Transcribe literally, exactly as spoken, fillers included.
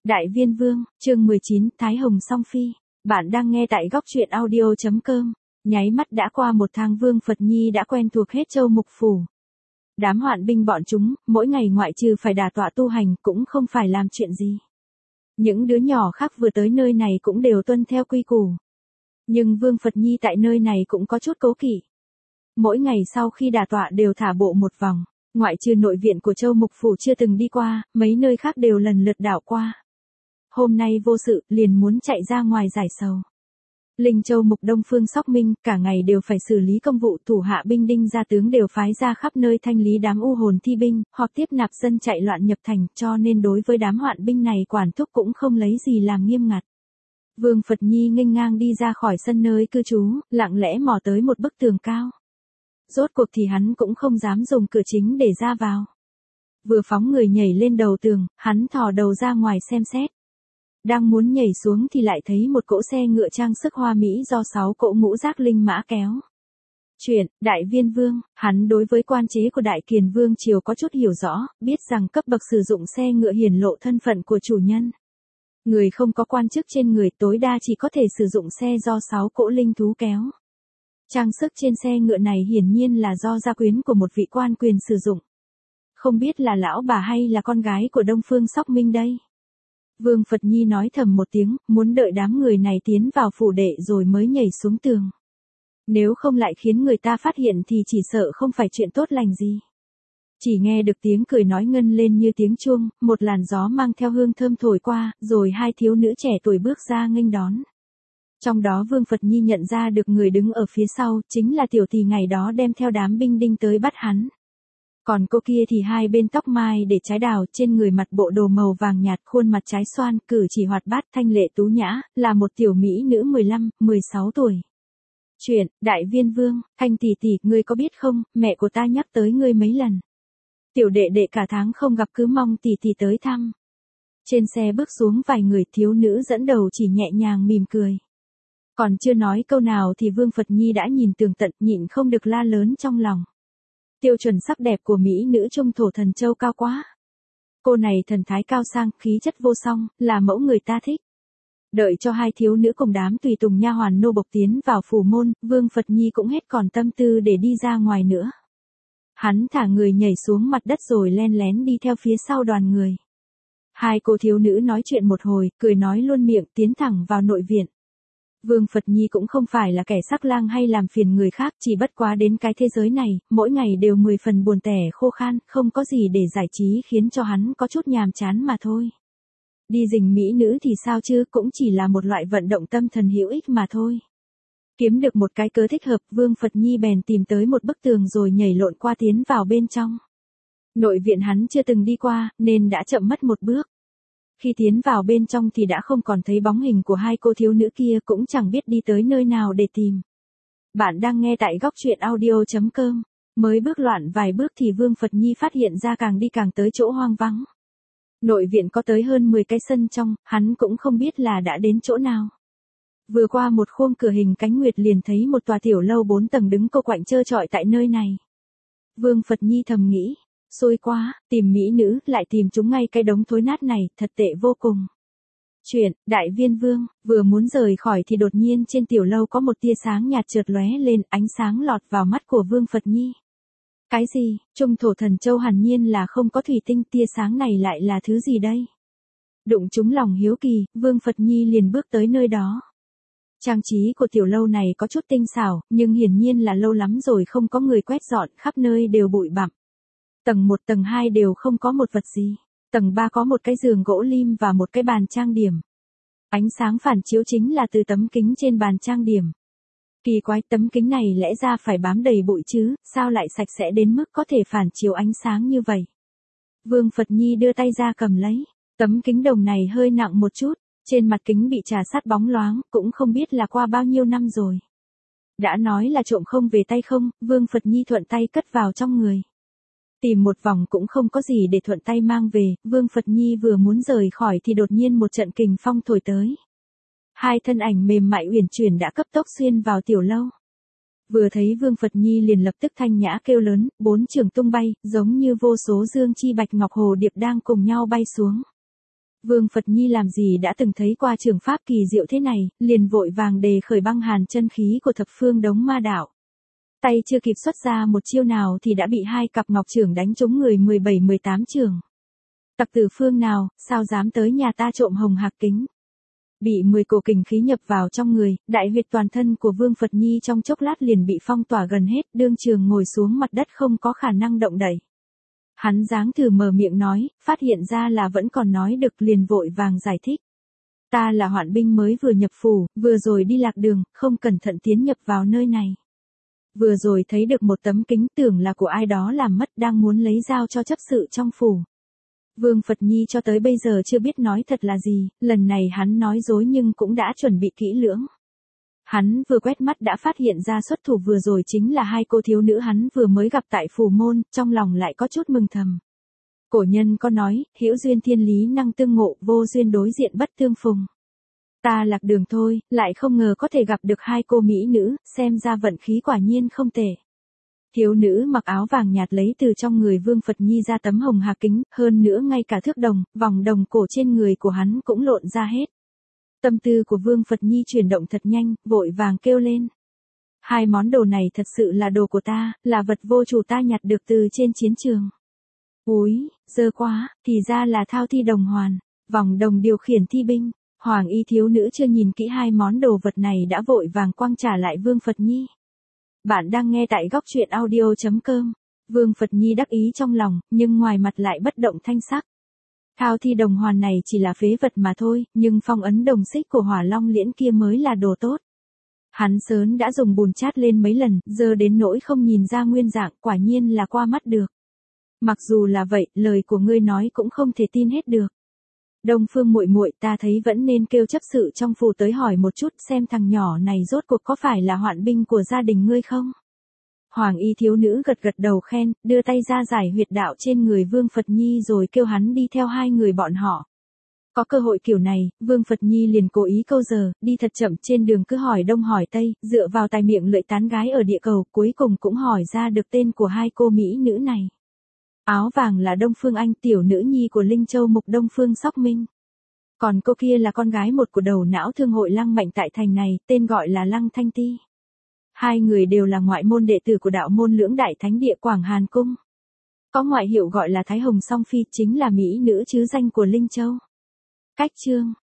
Đại Viên Vương, chương mười chín, Thái Hồng Song Phi. Bạn đang nghe tại góc truyện audio chấm com. Nháy mắt đã qua một tháng Vương Phật Nhi đã quen thuộc hết châu mục phủ. Đám hoạn binh bọn chúng, mỗi ngày ngoại trừ phải đả tọa tu hành cũng không phải làm chuyện gì. Những đứa nhỏ khác vừa tới nơi này cũng đều tuân theo quy củ. Nhưng Vương Phật Nhi tại nơi này cũng có chút cố kỵ. Mỗi ngày sau khi đả tọa đều thả bộ một vòng, ngoại trừ nội viện của châu mục phủ chưa từng đi qua, mấy nơi khác đều lần lượt đảo qua. Hôm nay vô sự, liền muốn chạy ra ngoài giải sầu. Linh Châu mục Đông Phương Sóc Minh, cả ngày đều phải xử lý công vụ, thủ hạ binh đinh gia tướng đều phái ra khắp nơi thanh lý đám u hồn thi binh, hoặc tiếp nạp dân chạy loạn nhập thành, cho nên đối với đám hoạn binh này quản thúc cũng không lấy gì làm nghiêm ngặt. Vương Phật Nhi nghênh ngang đi ra khỏi sân nơi cư trú, lặng lẽ mò tới một bức tường cao. Rốt cuộc thì hắn cũng không dám dùng cửa chính để ra vào. Vừa phóng người nhảy lên đầu tường, hắn thò đầu ra ngoài xem xét. Đang muốn nhảy xuống thì lại thấy một cỗ xe ngựa trang sức hoa mỹ do sáu cỗ ngũ giác linh mã kéo. Chuyện, Đại Viên Vương, hắn đối với quan chế của Đại Kiền Vương triều có chút hiểu rõ, biết rằng cấp bậc sử dụng xe ngựa hiển lộ thân phận của chủ nhân. Người không có quan chức trên người tối đa chỉ có thể sử dụng xe do sáu cỗ linh thú kéo. Trang sức trên xe ngựa này hiển nhiên là do gia quyến của một vị quan quyền sử dụng. Không biết là lão bà hay là con gái của Đông Phương Sóc Minh đây. Vương Phật Nhi nói thầm một tiếng, muốn đợi đám người này tiến vào phủ đệ rồi mới nhảy xuống tường. Nếu không lại khiến người ta phát hiện thì chỉ sợ không phải chuyện tốt lành gì. Chỉ nghe được tiếng cười nói ngân lên như tiếng chuông, một làn gió mang theo hương thơm thổi qua, rồi hai thiếu nữ trẻ tuổi bước ra nghênh đón. Trong đó Vương Phật Nhi nhận ra được người đứng ở phía sau, chính là tiểu tỷ ngày đó đem theo đám binh đinh tới bắt hắn. Còn cô kia thì hai bên tóc mai để trái đào, trên người mặt bộ đồ màu vàng nhạt, khuôn mặt trái xoan, cử chỉ hoạt bát thanh lệ tú nhã, là một tiểu mỹ nữ mười lăm, mười sáu tuổi. Chuyện, Đại Viên Vương, Thanh tỷ tỷ, ngươi có biết không, mẹ của ta nhắc tới ngươi mấy lần. Tiểu đệ đệ cả tháng không gặp cứ mong tỷ tỷ tới thăm. Trên xe bước xuống vài người, thiếu nữ dẫn đầu chỉ nhẹ nhàng mỉm cười. Còn chưa nói câu nào thì Vương Phật Nhi đã nhìn tường tận, nhịn không được la lớn trong lòng. Tiêu chuẩn sắc đẹp của mỹ nữ trung thổ thần châu cao quá. Cô này thần thái cao sang, khí chất vô song, là mẫu người ta thích. Đợi cho hai thiếu nữ cùng đám tùy tùng nha hoàn nô bộc tiến vào phủ môn, Vương Phật Nhi cũng hết còn tâm tư để đi ra ngoài nữa. Hắn thả người nhảy xuống mặt đất rồi len lén đi theo phía sau đoàn người. Hai cô thiếu nữ nói chuyện một hồi, cười nói luôn miệng, tiến thẳng vào nội viện. Vương Phật Nhi cũng không phải là kẻ sắc lang hay làm phiền người khác, chỉ bất quá đến cái thế giới này, mỗi ngày đều mười phần buồn tẻ khô khan, không có gì để giải trí khiến cho hắn có chút nhàm chán mà thôi. Đi rình mỹ nữ thì sao chứ, cũng chỉ là một loại vận động tâm thần hữu ích mà thôi. Kiếm được một cái cớ thích hợp, Vương Phật Nhi bèn tìm tới một bức tường rồi nhảy lộn qua tiến vào bên trong. Nội viện hắn chưa từng đi qua, nên đã chậm mất một bước. Khi tiến vào bên trong thì đã không còn thấy bóng hình của hai cô thiếu nữ kia, cũng chẳng biết đi tới nơi nào để tìm. Bạn đang nghe tại góc truyện audio chấm com. Mới bước loạn vài bước thì Vương Phật Nhi phát hiện ra càng đi càng tới chỗ hoang vắng. Nội viện có tới hơn mười cái sân trong, hắn cũng không biết là đã đến chỗ nào. Vừa qua một khung cửa hình cánh nguyệt liền thấy một tòa tiểu lâu bốn tầng đứng cô quạnh trơ trọi tại nơi này. Vương Phật Nhi thầm nghĩ. Xui quá, tìm mỹ nữ, lại tìm chúng ngay cái đống thối nát này, thật tệ vô cùng. Chuyện, Đại Viên Vương, vừa muốn rời khỏi thì đột nhiên trên tiểu lâu có một tia sáng nhạt chợt lóe lên, ánh sáng lọt vào mắt của Vương Phật Nhi. Cái gì, trung thổ thần châu hẳn nhiên là không có thủy tinh, tia sáng này lại là thứ gì đây? Đụng trúng lòng hiếu kỳ, Vương Phật Nhi liền bước tới nơi đó. Trang trí của tiểu lâu này có chút tinh xảo, nhưng hiển nhiên là lâu lắm rồi không có người quét dọn, khắp nơi đều bụi bặm. Tầng một tầng hai đều không có một vật gì. Tầng ba có một cái giường gỗ lim và một cái bàn trang điểm. Ánh sáng phản chiếu chính là từ tấm kính trên bàn trang điểm. Kỳ quái, tấm kính này lẽ ra phải bám đầy bụi chứ, sao lại sạch sẽ đến mức có thể phản chiếu ánh sáng như vậy. Vương Phật Nhi đưa tay ra cầm lấy. Tấm kính đồng này hơi nặng một chút, trên mặt kính bị trà sát bóng loáng, cũng không biết là qua bao nhiêu năm rồi. Đã nói là trộm không về tay không, Vương Phật Nhi thuận tay cất vào trong người. Tìm một vòng cũng không có gì để thuận tay mang về, Vương Phật Nhi vừa muốn rời khỏi thì đột nhiên một trận kình phong thổi tới. Hai thân ảnh mềm mại uyển chuyển đã cấp tốc xuyên vào tiểu lâu. Vừa thấy Vương Phật Nhi liền lập tức thanh nhã kêu lớn, bốn trường tung bay, giống như vô số dương chi bạch ngọc hồ điệp đang cùng nhau bay xuống. Vương Phật Nhi làm gì đã từng thấy qua trường pháp kỳ diệu thế này, liền vội vàng đề khởi băng hàn chân khí của thập phương đống ma đạo. Tay chưa kịp xuất ra một chiêu nào thì đã bị hai cặp ngọc chưởng đánh trúng người mười bảy mười tám chưởng. Tặc tử phương nào, sao dám tới nhà ta trộm hồng hạc kính? Bị mười cổ kình khí nhập vào trong người, đại huyệt toàn thân của Vương Phật Nhi trong chốc lát liền bị phong tỏa gần hết, đương trường ngồi xuống mặt đất không có khả năng động đậy. Hắn dáng thử mở miệng nói, phát hiện ra là vẫn còn nói được liền vội vàng giải thích. Ta là hoạn binh mới vừa nhập phủ, vừa rồi đi lạc đường, không cẩn thận tiến nhập vào nơi này. Vừa rồi thấy được một tấm kính tưởng là của ai đó làm mất, đang muốn lấy dao cho chấp sự trong phủ. Vương Phật Nhi cho tới bây giờ chưa biết nói thật là gì, lần này hắn nói dối nhưng cũng đã chuẩn bị kỹ lưỡng. Hắn vừa quét mắt đã phát hiện ra xuất thủ vừa rồi chính là hai cô thiếu nữ hắn vừa mới gặp tại phủ môn, trong lòng lại có chút mừng thầm. Cổ nhân có nói, hữu duyên thiên lý năng tương ngộ, vô duyên đối diện bất tương phùng. Ta lạc đường thôi, lại không ngờ có thể gặp được hai cô mỹ nữ, xem ra vận khí quả nhiên không tệ. Thiếu nữ mặc áo vàng nhạt lấy từ trong người Vương Phật Nhi ra tấm hồng hà kính, hơn nữa ngay cả thước đồng, vòng đồng cổ trên người của hắn cũng lộn ra hết. Tâm tư của Vương Phật Nhi chuyển động thật nhanh, vội vàng kêu lên. Hai món đồ này thật sự là đồ của ta, là vật vô chủ ta nhặt được từ trên chiến trường. Úi, dơ quá, thì ra là thao thi đồng hoàn, vòng đồng điều khiển thi binh. Hoàng y thiếu nữ chưa nhìn kỹ hai món đồ vật này đã vội vàng quăng trả lại Vương Phật Nhi. Bạn đang nghe tại góc truyện audio chấm com. Vương Phật Nhi đắc ý trong lòng, nhưng ngoài mặt lại bất động thanh sắc. Thao thi đồng hoàn này chỉ là phế vật mà thôi, nhưng phong ấn đồng xích của hỏa long liễn kia mới là đồ tốt. Hắn sớm đã dùng bùn chát lên mấy lần, giờ đến nỗi không nhìn ra nguyên dạng, quả nhiên là qua mắt được. Mặc dù là vậy, lời của ngươi nói cũng không thể tin hết được. Đông Phương muội muội, ta thấy vẫn nên kêu chấp sự trong phủ tới hỏi một chút xem thằng nhỏ này rốt cuộc có phải là hoạn binh của gia đình ngươi không? Hoàng y thiếu nữ gật gật đầu khen, đưa tay ra giải huyệt đạo trên người Vương Phật Nhi rồi kêu hắn đi theo hai người bọn họ. Có cơ hội kiểu này, Vương Phật Nhi liền cố ý câu giờ, đi thật chậm trên đường cứ hỏi đông hỏi tây, dựa vào tài miệng lưỡi tán gái ở địa cầu, cuối cùng cũng hỏi ra được tên của hai cô mỹ nữ này. Áo vàng là Đông Phương Anh, tiểu nữ nhi của Linh Châu Mục Đông Phương Sóc Minh. Còn cô kia là con gái một của đầu não thương hội Lăng Mạnh tại thành này, tên gọi là Lăng Thanh Ti. Hai người đều là ngoại môn đệ tử của đạo môn Lưỡng Đại Thánh Địa Quảng Hàn Cung. Có ngoại hiệu gọi là Thái Hồng Song Phi, chính là mỹ nữ chứ danh của Linh Châu. Cách chương,